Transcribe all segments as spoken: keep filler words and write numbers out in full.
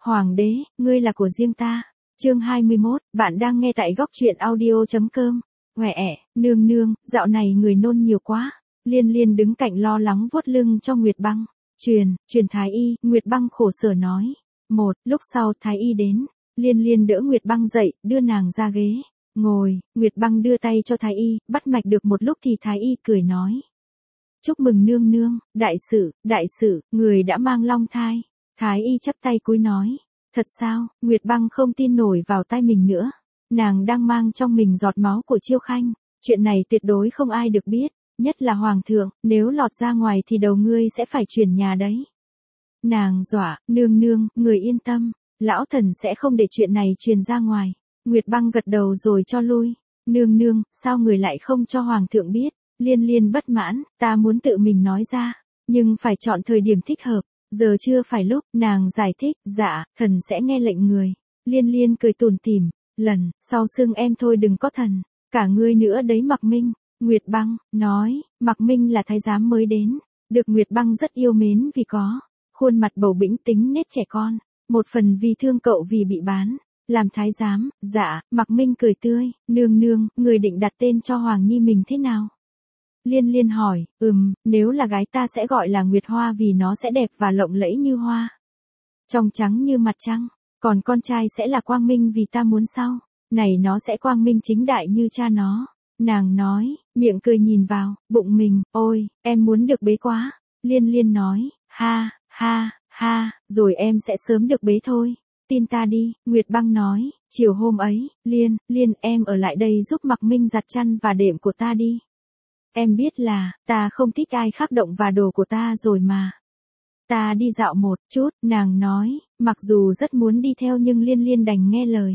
Hoàng đế, ngươi là của riêng ta. Chương hai mươi mốt, bạn đang nghe tại góc truyện audio.com. Ngoẻ ẻ, nương nương, dạo này người nôn nhiều quá. Liên Liên đứng cạnh lo lắng vuốt lưng cho Nguyệt Băng. Truyền, truyền thái y, Nguyệt Băng khổ sở nói. Một, lúc sau thái y đến. Liên Liên đỡ Nguyệt Băng dậy, đưa nàng ra ghế. Ngồi, Nguyệt Băng đưa tay cho thái y, bắt mạch được một lúc thì thái y cười nói. Chúc mừng nương nương, đại sự, đại sự, người đã mang long thai. Thái y chắp tay cúi nói. Thật sao, Nguyệt Băng không tin nổi vào tai mình nữa. Nàng đang mang trong mình giọt máu của Chiêu Khanh. Chuyện này tuyệt đối không ai được biết, nhất là Hoàng thượng, nếu lọt ra ngoài thì đầu ngươi sẽ phải chuyển nhà đấy. Nàng dọa, nương nương, người yên tâm, lão thần sẽ không để chuyện này truyền ra ngoài. Nguyệt Băng gật đầu rồi cho lui. Nương nương, sao người lại không cho Hoàng thượng biết? Liên Liên bất mãn, ta muốn tự mình nói ra, nhưng phải chọn thời điểm thích hợp. Giờ chưa phải lúc, nàng giải thích, dạ, thần sẽ nghe lệnh người. Liên Liên cười tủm tỉm, lần, sau xưng em thôi đừng có thần, cả ngươi nữa đấy Mặc Minh. Nguyệt Băng, nói, Mặc Minh là thái giám mới đến, được Nguyệt Băng rất yêu mến vì có khuôn mặt bầu bĩnh tính nết trẻ con, một phần vì thương cậu vì bị bán, làm thái giám, dạ, Mặc Minh cười tươi, nương nương, người định đặt tên cho Hoàng Nhi mình thế nào? Liên Liên hỏi, ừm, nếu là gái ta sẽ gọi là Nguyệt Hoa vì nó sẽ đẹp và lộng lẫy như hoa. Trong trắng như mặt trăng, còn con trai sẽ là Quang Minh vì ta muốn sau, này nó sẽ quang minh chính đại như cha nó. Nàng nói, miệng cười nhìn vào, bụng mình, ôi, em muốn được bế quá. Liên Liên nói, ha, ha, ha, rồi em sẽ sớm được bế thôi, tin ta đi. Nguyệt Băng nói, chiều hôm ấy, Liên, Liên em ở lại đây giúp Mặc Minh giặt chăn và đệm của ta đi. Em biết là, ta không thích ai khác động vào đồ của ta rồi mà. Ta đi dạo một chút, nàng nói, mặc dù rất muốn đi theo nhưng Liên Liên đành nghe lời.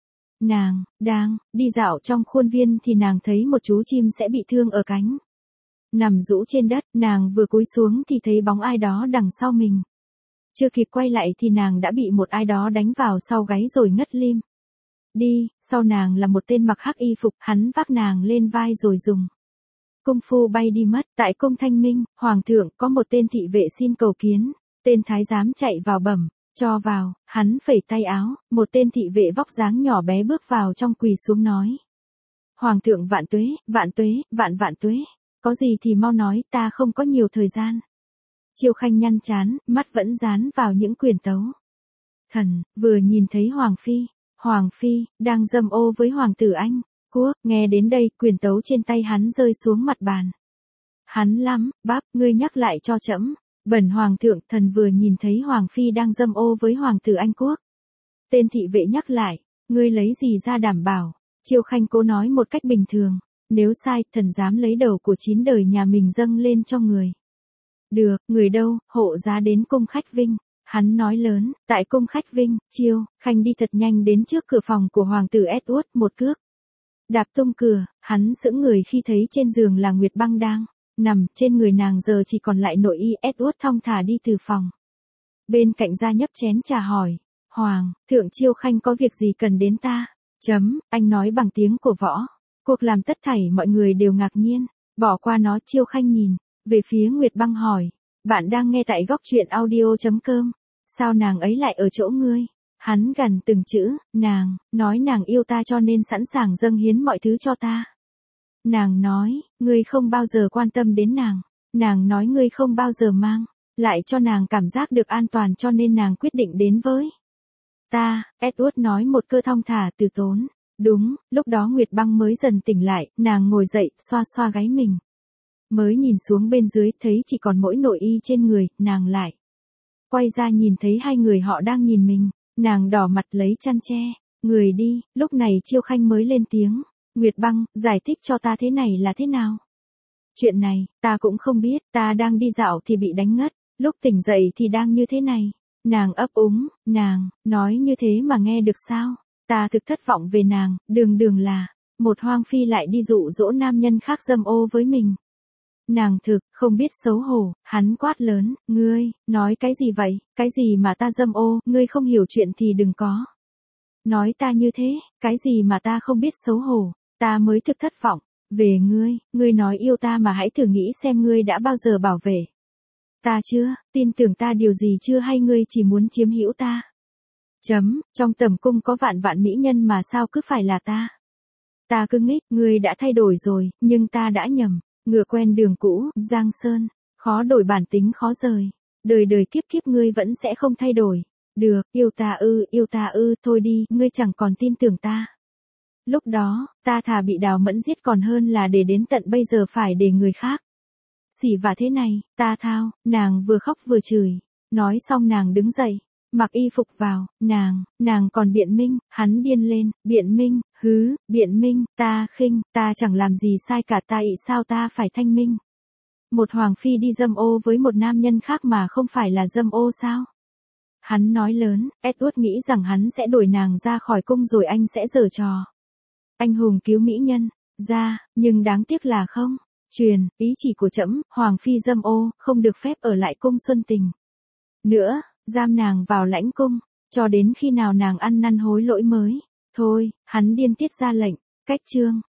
Nàng, đang, đi dạo trong khuôn viên thì nàng thấy một chú chim sẽ bị thương ở cánh. Nằm rũ trên đất, nàng vừa cúi xuống thì thấy bóng ai đó đằng sau mình. Chưa kịp quay lại thì nàng đã bị một ai đó đánh vào sau gáy rồi ngất lim. Đi, sau nàng là một tên mặc hắc y phục, hắn vác nàng lên vai rồi dùng công phu bay đi mất. Tại cung Thanh Minh, Hoàng thượng có một tên thị vệ xin cầu kiến, tên thái giám chạy vào bẩm, cho vào, hắn phẩy tay áo, một tên thị vệ vóc dáng nhỏ bé bước vào trong quỳ xuống nói. Hoàng thượng vạn tuế, vạn tuế, vạn vạn tuế, có gì thì mau nói, ta không có nhiều thời gian. Chiêu Khanh nhăn chán, mắt vẫn dán vào những quyền tấu. Thần, vừa nhìn thấy Hoàng Phi, Hoàng Phi, đang dâm ô với Hoàng tử Anh. Quốc, nghe đến đây, quyền tấu trên tay hắn rơi xuống mặt bàn. Hắn lắm, bắp, ngươi nhắc lại cho trẫm. Bẩn Hoàng thượng, thần vừa nhìn thấy Hoàng Phi đang dâm ô với Hoàng tử Anh Quốc. Tên thị vệ nhắc lại, ngươi lấy gì ra đảm bảo? Chiêu Khanh cố nói một cách bình thường, nếu sai, thần dám lấy đầu của chín đời nhà mình dâng lên cho người. Được, người đâu, hộ giá đến cung khách Vinh. Hắn nói lớn, tại cung khách Vinh, Chiêu Khanh đi thật nhanh đến trước cửa phòng của Hoàng tử Edward, một cước đạp tung cửa, hắn sững người khi thấy trên giường là Nguyệt Băng đang nằm, trên người nàng giờ chỉ còn lại nội y. Edward thong thả đi từ phòng bên cạnh ra nhấp chén trà hỏi, Hoàng thượng Chiêu Khanh có việc gì cần đến ta? Chấm, anh nói bằng tiếng của võ. Cuộc làm tất thảy mọi người đều ngạc nhiên, bỏ qua nó. Chiêu Khanh nhìn về phía Nguyệt Băng hỏi, bạn đang nghe tại góc truyện audio.com, sao nàng ấy lại ở chỗ ngươi? Hắn gằn từng chữ, nàng, nói nàng yêu ta cho nên sẵn sàng dâng hiến mọi thứ cho ta. Nàng nói, ngươi không bao giờ quan tâm đến nàng. Nàng nói ngươi không bao giờ mang lại cho nàng cảm giác được an toàn cho nên nàng quyết định đến với ta. Edward nói một cơ thong thả từ tốn. Đúng, lúc đó Nguyệt Băng mới dần tỉnh lại, nàng ngồi dậy, xoa xoa gáy mình. Mới nhìn xuống bên dưới, thấy chỉ còn mỗi nội y trên người, nàng lại quay ra nhìn thấy hai người họ đang nhìn mình. Nàng đỏ mặt lấy chăn che người đi, lúc này Chiêu Khanh mới lên tiếng, Nguyệt Băng, giải thích cho ta thế này là thế nào? Chuyện này, ta cũng không biết, ta đang đi dạo thì bị đánh ngất, lúc tỉnh dậy thì đang như thế này. Nàng ấp úng, nàng, nói như thế mà nghe được sao? Ta thực thất vọng về nàng, đường đường là một hoang phi lại đi dụ dỗ nam nhân khác dâm ô với mình. Nàng thực, không biết xấu hổ, hắn quát lớn, ngươi, nói cái gì vậy, cái gì mà ta dâm ô, ngươi không hiểu chuyện thì đừng có nói ta như thế, cái gì mà ta không biết xấu hổ, ta mới thực thất vọng về ngươi. Ngươi nói yêu ta mà hãy thử nghĩ xem ngươi đã bao giờ bảo vệ ta chưa, tin tưởng ta điều gì chưa hay ngươi chỉ muốn chiếm hữu ta. Chấm, trong tầm cung có vạn vạn mỹ nhân mà sao cứ phải là ta. Ta cứ nghích, ngươi đã thay đổi rồi, nhưng ta đã nhầm. Ngựa quen đường cũ, Giang Sơn. Khó đổi bản tính khó rời. Đời đời kiếp kiếp ngươi vẫn sẽ không thay đổi. Được, yêu ta ư, yêu ta ư, thôi đi, ngươi chẳng còn tin tưởng ta. Lúc đó, ta thà bị Đào Mẫn giết còn hơn là để đến tận bây giờ phải để người khác. Xỉ vả thế này, ta thao, nàng vừa khóc vừa chửi. Nói xong nàng đứng dậy, mặc y phục vào, nàng, nàng còn biện minh, hắn điên lên, biện minh, hứ, biện minh, ta khinh, ta chẳng làm gì sai cả ta ị sao ta phải thanh minh. Một hoàng phi đi dâm ô với một nam nhân khác mà không phải là dâm ô sao? Hắn nói lớn, Edward nghĩ rằng hắn sẽ đuổi nàng ra khỏi cung rồi anh sẽ giở trò. Anh hùng cứu mỹ nhân, ra, nhưng đáng tiếc là không. Truyền, ý chỉ của trẫm, hoàng phi dâm ô, không được phép ở lại cung Xuân Tình. Nữa, giam nàng vào lãnh cung, cho đến khi nào nàng ăn năn hối lỗi mới. Thôi, hắn điên tiết ra lệnh, cách chương.